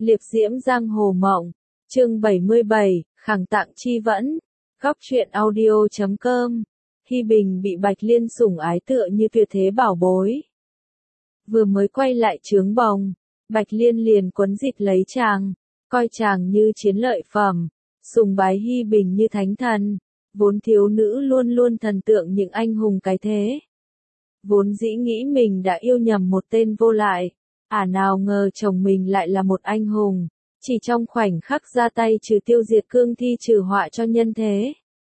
Liệp diễm giang hồ mộng. Chương 77, khẳng tặng chi vẫn. Góc truyện audio.com. Hi Bình bị Bạch Liên sủng ái tựa như tuyệt thế bảo bối. Vừa mới quay lại trướng bồng, Bạch Liên liền quấn dịch lấy chàng, coi chàng như chiến lợi phẩm, sùng bái Hi Bình như thánh thần. Vốn thiếu nữ luôn luôn thần tượng những anh hùng cái thế. Vốn dĩ nghĩ mình đã yêu nhầm một tên vô lại, nào ngờ chồng mình lại là một anh hùng, chỉ trong khoảnh khắc ra tay trừ tiêu diệt cương thi trừ họa cho nhân thế.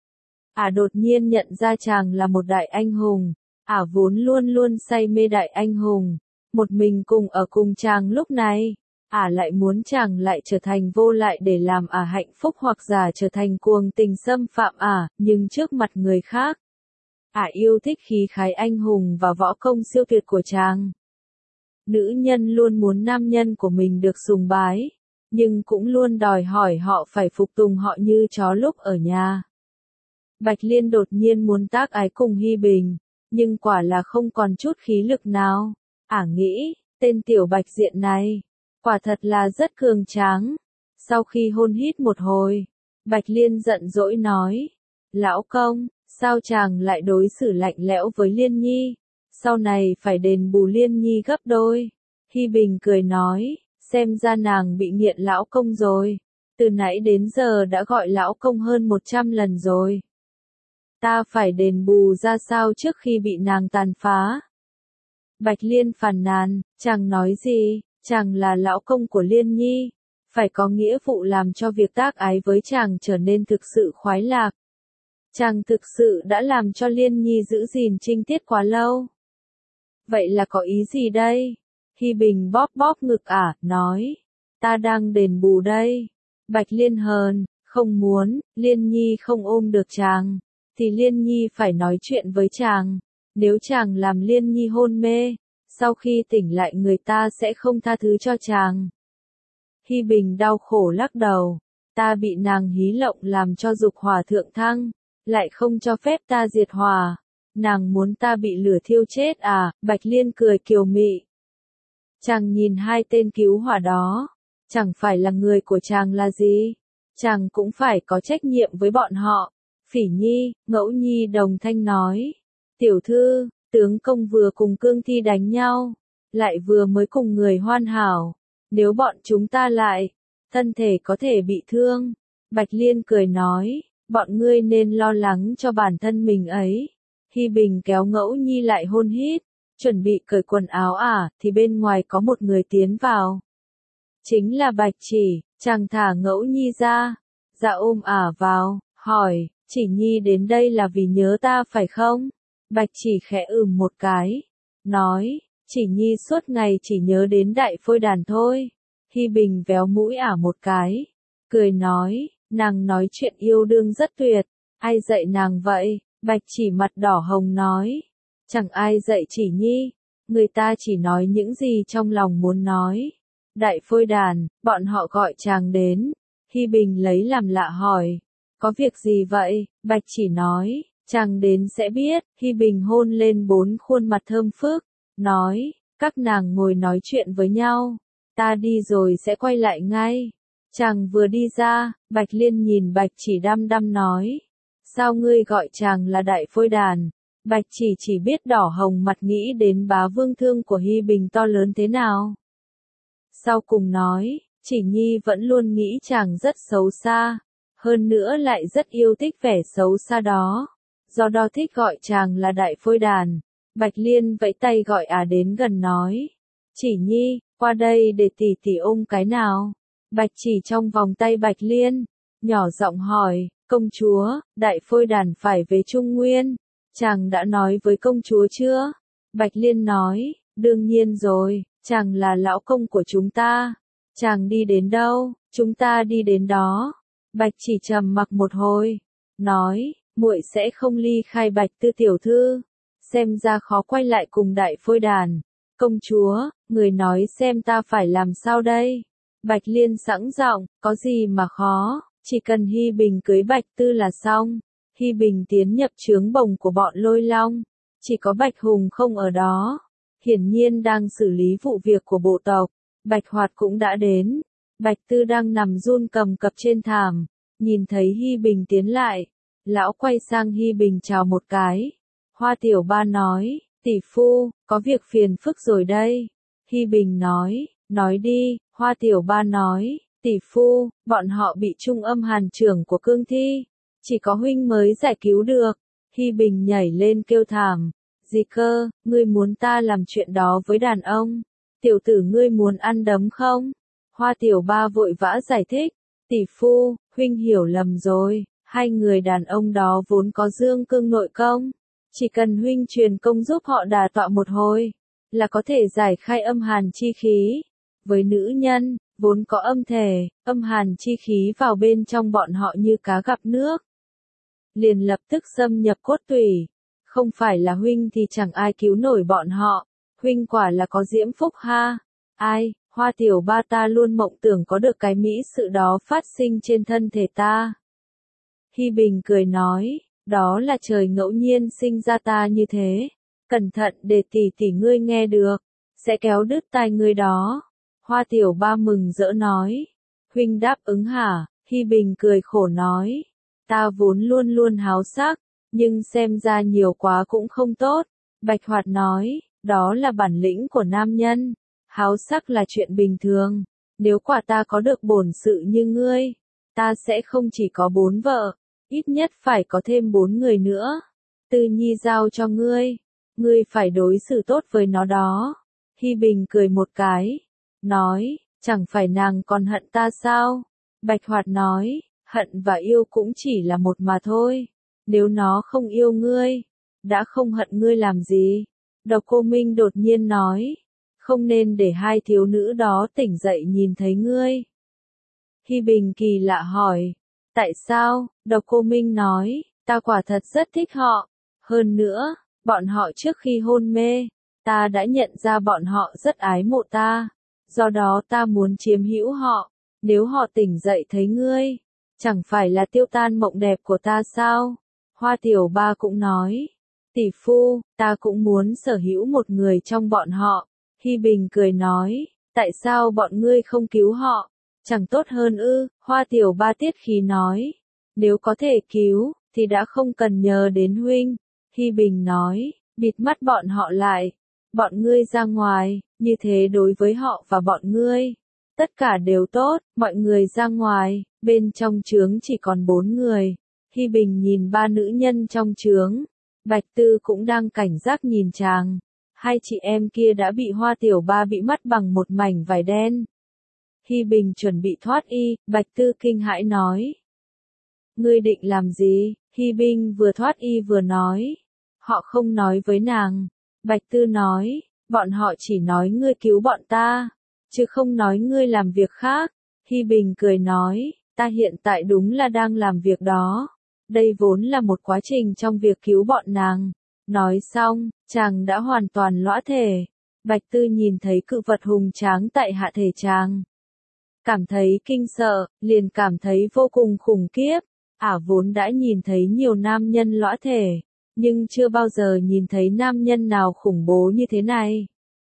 Đột nhiên nhận ra chàng là một đại anh hùng, vốn luôn luôn say mê đại anh hùng, một mình cùng ở cùng chàng lúc này, lại muốn chàng lại trở thành vô lại để làm hạnh phúc hoặc giả trở thành cuồng tình xâm phạm nhưng trước mặt người khác. Yêu thích khí khái anh hùng và võ công siêu tuyệt của chàng. Nữ nhân luôn muốn nam nhân của mình được sùng bái, nhưng cũng luôn đòi hỏi họ phải phục tùng họ như chó lúc ở nhà. Bạch Liên đột nhiên muốn tác ái cùng Hi Bình, nhưng quả là không còn chút khí lực nào. Nghĩ, tên tiểu Bạch Diện này, quả thật là rất cường tráng. Sau khi hôn hít một hồi, Bạch Liên giận dỗi nói, lão công, sao chàng lại đối xử lạnh lẽo với Liên Nhi, sau này phải đền bù Liên Nhi gấp đôi. Hi Bình cười nói, xem ra nàng bị nghiện lão công rồi, từ nãy đến giờ đã gọi lão công hơn 100 lần rồi. Ta phải đền bù ra sao trước khi bị nàng tàn phá? Bạch Liên phàn nàn, chàng nói gì, chàng là lão công của Liên Nhi, phải có nghĩa vụ làm cho việc tác ái với chàng trở nên thực sự khoái lạc. Chàng thực sự đã làm cho Liên Nhi giữ gìn trinh tiết quá lâu. Vậy là có ý gì đây? Hi Bình bóp bóp ngực nói, ta đang đền bù đây. Bạch Liên hờn, không muốn, Liên Nhi không ôm được chàng, thì Liên Nhi phải nói chuyện với chàng. Nếu chàng làm Liên Nhi hôn mê, sau khi tỉnh lại người ta sẽ không tha thứ cho chàng. Hi Bình đau khổ lắc đầu, ta bị nàng hí lộng làm cho dục hỏa thượng thăng, lại không cho phép ta diệt hỏa. Nàng muốn ta bị lửa thiêu chết Bạch Liên cười kiều mị. Chàng nhìn hai tên cứu hỏa đó, chẳng phải là người của chàng là gì, chàng cũng phải có trách nhiệm với bọn họ. Phỉ Nhi, Ngẫu Nhi đồng thanh nói, tiểu thư, tướng công vừa cùng cương thi đánh nhau, lại vừa mới cùng người hoàn hảo, nếu bọn chúng ta lại, thân thể có thể bị thương. Bạch Liên cười nói, bọn ngươi nên lo lắng cho bản thân mình ấy. Hi Bình kéo Ngẫu Nhi lại hôn hít, chuẩn bị cởi quần áo thì bên ngoài có một người tiến vào. Chính là Bạch Chỉ, chàng thả Ngẫu Nhi ra, dạ ôm vào, hỏi, Chỉ Nhi đến đây là vì nhớ ta phải không? Bạch Chỉ khẽ một cái, nói, Chỉ Nhi suốt ngày chỉ nhớ đến Đại Phôi Đàn thôi. Hi Bình véo mũi một cái, cười nói, nàng nói chuyện yêu đương rất tuyệt, ai dạy nàng vậy? Bạch Chỉ mặt đỏ hồng nói, chẳng ai dạy Chỉ Nhi, người ta chỉ nói những gì trong lòng muốn nói. Đại Phôi Đàn, bọn họ gọi chàng đến. Hi Bình lấy làm lạ hỏi, có việc gì vậy? Bạch Chỉ nói, chàng đến sẽ biết. Hi Bình hôn lên 4 khuôn mặt thơm phức, nói, các nàng ngồi nói chuyện với nhau, ta đi rồi sẽ quay lại ngay. Chàng vừa đi ra, Bạch Liên nhìn Bạch Chỉ đăm đăm nói, sao ngươi gọi chàng là Đại Phôi Đàn? Bạch Chỉ biết đỏ hồng mặt nghĩ đến bá vương thương của Hi Bình to lớn thế nào. Sau cùng nói, Chỉ Nhi vẫn luôn nghĩ chàng rất xấu xa, hơn nữa lại rất yêu thích vẻ xấu xa đó, do đó thích gọi chàng là Đại Phôi Đàn. Bạch Liên vẫy tay gọi đến gần nói, Chỉ Nhi, qua đây để tỷ tỷ ôm cái nào. Bạch Chỉ trong vòng tay Bạch Liên, nhỏ giọng hỏi, công chúa, Đại Phôi Đàn phải về Trung Nguyên, chàng đã nói với công chúa chưa? Bạch Liên nói, đương nhiên rồi, chàng là lão công của chúng ta, chàng đi đến đâu, chúng ta đi đến đó. Bạch Chỉ trầm mặc một hồi, nói, muội sẽ không ly khai Bạch Tư tiểu thư, xem ra khó quay lại cùng Đại Phôi Đàn. Công chúa, người nói xem ta phải làm sao đây? Bạch Liên sẵn giọng, có gì mà khó, chỉ cần Hi Bình cưới Bạch Tư là xong. Hi Bình tiến nhập trướng bồng của bọn Lôi Long, chỉ có Bạch Hùng không ở đó, hiển nhiên đang xử lý vụ việc của bộ tộc. Bạch Hoạt cũng đã đến, Bạch Tư đang nằm run cầm cập trên thảm, nhìn thấy Hi Bình tiến lại, lão quay sang Hi Bình chào một cái. Hoa Tiểu Ba nói, tỷ phu, có việc phiền phức rồi đây. Hi Bình nói đi. Hoa Tiểu Ba nói, tỷ phu, bọn họ bị trung âm hàn trưởng của cương thi, chỉ có huynh mới giải cứu được. Hi Bình nhảy lên kêu thảm, gì cơ, ngươi muốn ta làm chuyện đó với đàn ông? Tiểu tử ngươi muốn ăn đấm không? Hoa Tiểu Ba vội vã giải thích, tỷ phu, huynh hiểu lầm rồi, hai người đàn ông đó vốn có dương cương nội công, chỉ cần huynh truyền công giúp họ đả tọa một hồi, là có thể giải khai âm hàn chi khí. Với nữ nhân, vốn có âm thể, âm hàn chi khí vào bên trong bọn họ như cá gặp nước, liền lập tức xâm nhập cốt tủy. Không phải là huynh thì chẳng ai cứu nổi bọn họ, huynh quả là có diễm phúc ha. Ai, Hoa Tiểu Ba ta luôn mộng tưởng có được cái mỹ sự đó phát sinh trên thân thể ta. Hi Bình cười nói, đó là trời ngẫu nhiên sinh ra ta như thế. Cẩn thận để tỷ ngươi nghe được, sẽ kéo đứt tai ngươi đó. Hoa Tiểu Ba mừng rỡ nói, huynh đáp ứng hả? Hi Bình cười khổ nói, ta vốn luôn luôn háo sắc, nhưng xem ra nhiều quá cũng không tốt. Bạch Hoạt nói, đó là bản lĩnh của nam nhân, háo sắc là chuyện bình thường. Nếu quả ta có được bổn sự như ngươi, ta sẽ không chỉ có 4 vợ, ít nhất phải có thêm 4 người nữa. Tư Nhi giao cho ngươi phải đối xử tốt với nó đó. Hi Bình cười một cái, nói, chẳng phải nàng còn hận ta sao? Bạch Hoạt nói, hận và yêu cũng chỉ là một mà thôi. Nếu nó không yêu ngươi, đã không hận ngươi làm gì? Độc Cô Minh đột nhiên nói, không nên để hai thiếu nữ đó tỉnh dậy nhìn thấy ngươi. Hi Bình kỳ lạ hỏi, tại sao? Độc Cô Minh nói, ta quả thật rất thích họ. Hơn nữa, bọn họ trước khi hôn mê, ta đã nhận ra bọn họ rất ái mộ ta. Do đó ta muốn chiếm hữu họ. Nếu họ tỉnh dậy thấy ngươi, chẳng phải là tiêu tan mộng đẹp của ta sao? Hoa Tiểu Ba cũng nói, tỷ phu, ta cũng muốn sở hữu một người trong bọn họ. Hi Bình cười nói, tại sao bọn ngươi không cứu họ? Chẳng tốt hơn ư? Hoa Tiểu Ba tiết khí nói, nếu có thể cứu, thì đã không cần nhờ đến huynh. Hi Bình nói, bịt mắt bọn họ lại, bọn ngươi ra ngoài, như thế đối với họ và bọn ngươi, tất cả đều tốt. Mọi người ra ngoài, bên trong trướng chỉ còn 4 người. Hi Bình nhìn 3 nữ nhân trong trướng, Bạch Tư cũng đang cảnh giác nhìn chàng. Hai chị em kia đã bị Hoa Tiểu Ba bị mắt bằng một mảnh vải đen. Hi Bình chuẩn bị thoát y, Bạch Tư kinh hãi nói, ngươi định làm gì? Hi Bình vừa thoát y vừa nói, họ không nói với nàng. Bạch Tư nói, bọn họ chỉ nói ngươi cứu bọn ta, chứ không nói ngươi làm việc khác. Hi Bình cười nói, ta hiện tại đúng là đang làm việc đó. Đây vốn là một quá trình trong việc cứu bọn nàng. Nói xong, chàng đã hoàn toàn lõa thể. Bạch Tư nhìn thấy cự vật hùng tráng tại hạ thể chàng, cảm thấy kinh sợ, liền cảm thấy vô cùng khủng khiếp. Vốn đã nhìn thấy nhiều nam nhân lõa thể, nhưng chưa bao giờ nhìn thấy nam nhân nào khủng bố như thế này.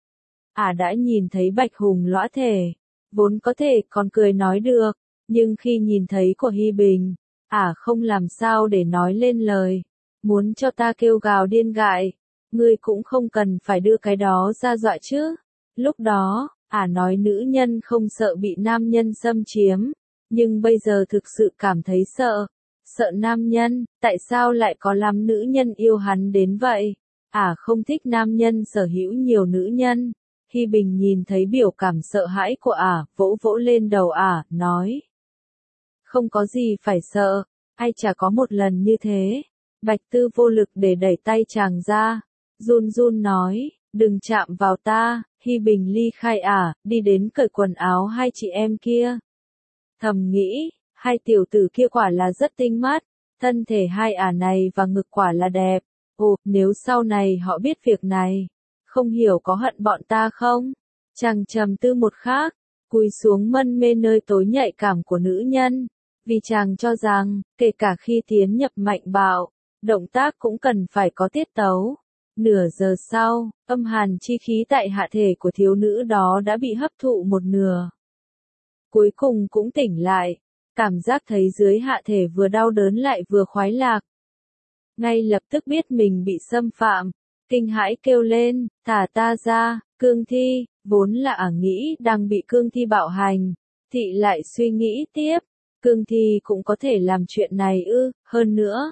Đã nhìn thấy Bạch Hùng lõa thể, vốn có thể còn cười nói được, nhưng khi nhìn thấy của Hi Bình, không làm sao để nói lên lời. Muốn cho ta kêu gào điên gại, ngươi cũng không cần phải đưa cái đó ra dọa chứ. Lúc đó, nói nữ nhân không sợ bị nam nhân xâm chiếm, nhưng bây giờ thực sự cảm thấy sợ. Sợ nam nhân, tại sao lại có lắm nữ nhân yêu hắn đến vậy? Không thích nam nhân sở hữu nhiều nữ nhân. Hi Bình nhìn thấy biểu cảm sợ hãi của vỗ vỗ lên đầu nói, không có gì phải sợ, ai chả có một lần như thế. Bạch Tư vô lực để đẩy tay chàng ra, run run nói, đừng chạm vào ta. Hi Bình ly khai đi đến cởi quần áo hai chị em kia. Thầm nghĩ, hai tiểu tử kia quả là rất tinh mắt, thân thể hai này và ngực quả là đẹp. Nếu sau này họ biết việc này, không hiểu có hận bọn ta không? Chàng trầm tư một khắc, cúi xuống mân mê nơi tối nhạy cảm của nữ nhân, vì chàng cho rằng, kể cả khi tiến nhập mạnh bạo, động tác cũng cần phải có tiết tấu. Nửa giờ sau, âm hàn chi khí tại hạ thể của thiếu nữ đó đã bị hấp thụ một nửa. cuối cùng cũng tỉnh lại, cảm giác thấy dưới hạ thể vừa đau đớn lại vừa khoái lạc. Ngay lập tức biết mình bị xâm phạm, kinh hãi kêu lên, thả ta ra, cương thi, vốn là nghĩ đang bị cương thi bạo hành, thị lại suy nghĩ tiếp, cương thi cũng có thể làm chuyện này ư, hơn nữa.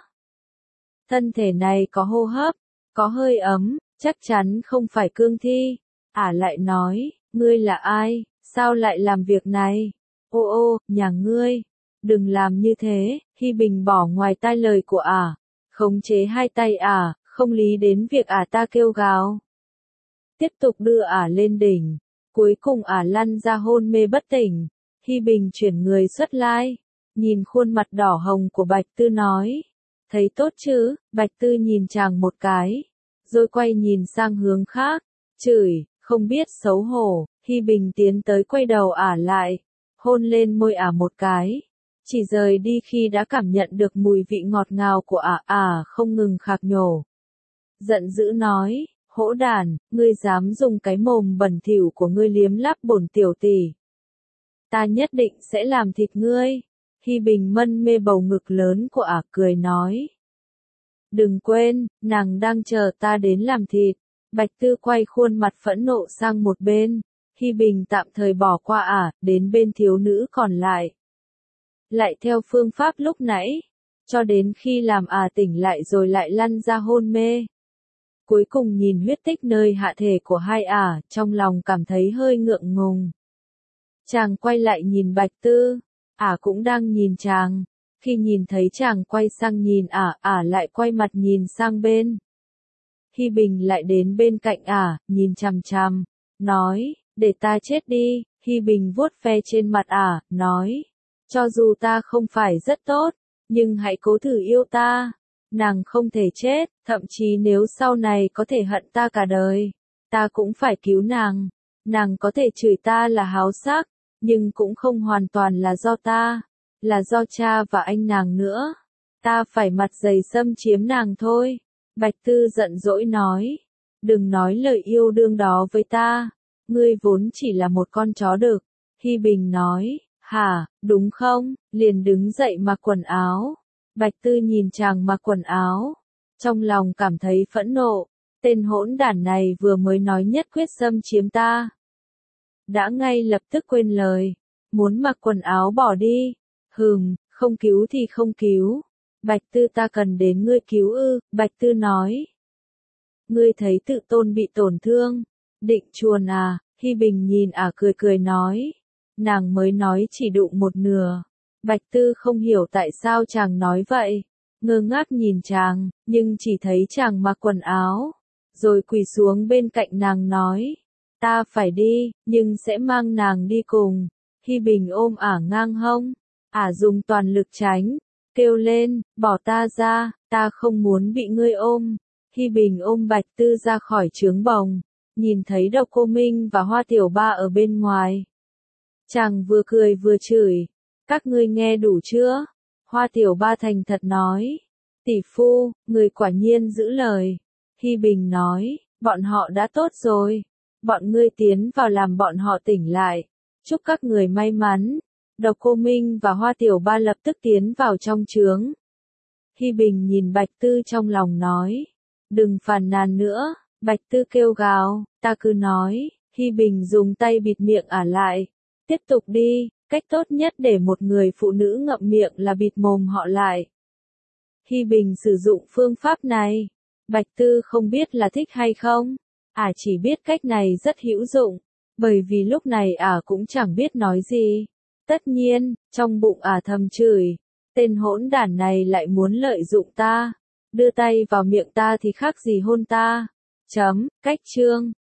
Thân thể này có hô hấp, có hơi ấm, chắc chắn không phải cương thi. Lại nói, ngươi là ai, sao lại làm việc này? Ô, nhà ngươi, đừng làm như thế, Hi Bình bỏ ngoài tai lời của khống chế hai tay không lý đến việc ta kêu gào. Tiếp tục đưa lên đỉnh, cuối cùng lăn ra hôn mê bất tỉnh. Hi Bình chuyển người xuất lai, nhìn khuôn mặt đỏ hồng của Bạch Tư nói, thấy tốt chứ? Bạch Tư nhìn chàng một cái, rồi quay nhìn sang hướng khác, chửi, không biết xấu hổ. Hi Bình tiến tới quay đầu lại, hôn lên môi một cái, chỉ rời đi khi đã cảm nhận được mùi vị ngọt ngào của không ngừng khạc nhổ. Giận dữ nói, hỗn đản, ngươi dám dùng cái mồm bẩn thỉu của ngươi liếm láp bổn tiểu tỷ. Ta nhất định sẽ làm thịt ngươi. Hi Bình mân mê bầu ngực lớn của cười nói. Đừng quên, nàng đang chờ ta đến làm thịt. Bạch Tư quay khuôn mặt phẫn nộ sang một bên. Hi Bình tạm thời bỏ qua đến bên thiếu nữ còn lại. Lại theo phương pháp lúc nãy, cho đến khi làm tỉnh lại rồi lại lăn ra hôn mê. Cuối cùng nhìn huyết tích nơi hạ thể của hai trong lòng cảm thấy hơi ngượng ngùng. Chàng quay lại nhìn Bạch Tư, cũng đang nhìn chàng. Khi nhìn thấy chàng quay sang nhìn lại quay mặt nhìn sang bên. Hi Bình lại đến bên cạnh nhìn chằm chằm, nói, để ta chết đi. Hi Bình vuốt ve trên mặt nói, cho dù ta không phải rất tốt, nhưng hãy cố thử yêu ta. Nàng không thể chết, thậm chí nếu sau này có thể hận ta cả đời, ta cũng phải cứu nàng. Nàng có thể chửi ta là háo sắc, nhưng cũng không hoàn toàn là do ta, là do cha và anh nàng nữa. Ta phải mặt dày xâm chiếm nàng thôi. Bạch Tư giận dỗi nói, đừng nói lời yêu đương đó với ta, ngươi vốn chỉ là một con chó đực. Hi Bình nói, hả, đúng không? Liền đứng dậy mặc quần áo. Bạch Tư nhìn chàng mặc quần áo, trong lòng cảm thấy phẫn nộ, tên hỗn đản này vừa mới nói nhất quyết xâm chiếm ta. Đã ngay lập tức quên lời, muốn mặc quần áo bỏ đi. Không cứu thì không cứu. Bạch Tư, ta cần đến ngươi cứu ư? Bạch Tư nói. Ngươi thấy tự tôn bị tổn thương, định chuồn Hi Bình nhìn cười cười nói. Nàng mới nói chỉ đụng một nửa. Bạch Tư không hiểu tại sao chàng nói vậy, ngơ ngác nhìn chàng, nhưng chỉ thấy chàng mặc quần áo, rồi quỳ xuống bên cạnh nàng nói, ta phải đi, nhưng sẽ mang nàng đi cùng. Hi Bình ôm ngang hông, dùng toàn lực tránh, kêu lên, bỏ ta ra, ta không muốn bị ngươi ôm. Hi Bình ôm Bạch Tư ra khỏi trướng bồng, nhìn thấy Độc Cô Minh và Hoa Tiểu Ba ở bên ngoài. Chàng vừa cười vừa chửi. Các ngươi nghe đủ chưa? Hoa Tiểu Ba thành thật nói. Tỷ phu, người quả nhiên giữ lời. Hi Bình nói, bọn họ đã tốt rồi. Bọn ngươi tiến vào làm bọn họ tỉnh lại. Chúc các người may mắn. Độc Cô Minh và Hoa Tiểu Ba lập tức tiến vào trong trướng. Hi Bình nhìn Bạch Tư trong lòng nói. Đừng phàn nàn nữa. Bạch Tư kêu gào, ta cứ nói. Hi Bình dùng tay bịt miệng lại. Tiếp tục đi. Cách tốt nhất để một người phụ nữ ngậm miệng là bịt mồm họ lại. Hi Bình sử dụng phương pháp này. Bạch Tư không biết là thích hay không. Chỉ biết cách này rất hữu dụng. Bởi vì lúc này cũng chẳng biết nói gì. Tất nhiên, trong bụng thầm chửi. Tên hỗn đản này lại muốn lợi dụng ta. Đưa tay vào miệng ta thì khác gì hôn ta. Cách chương.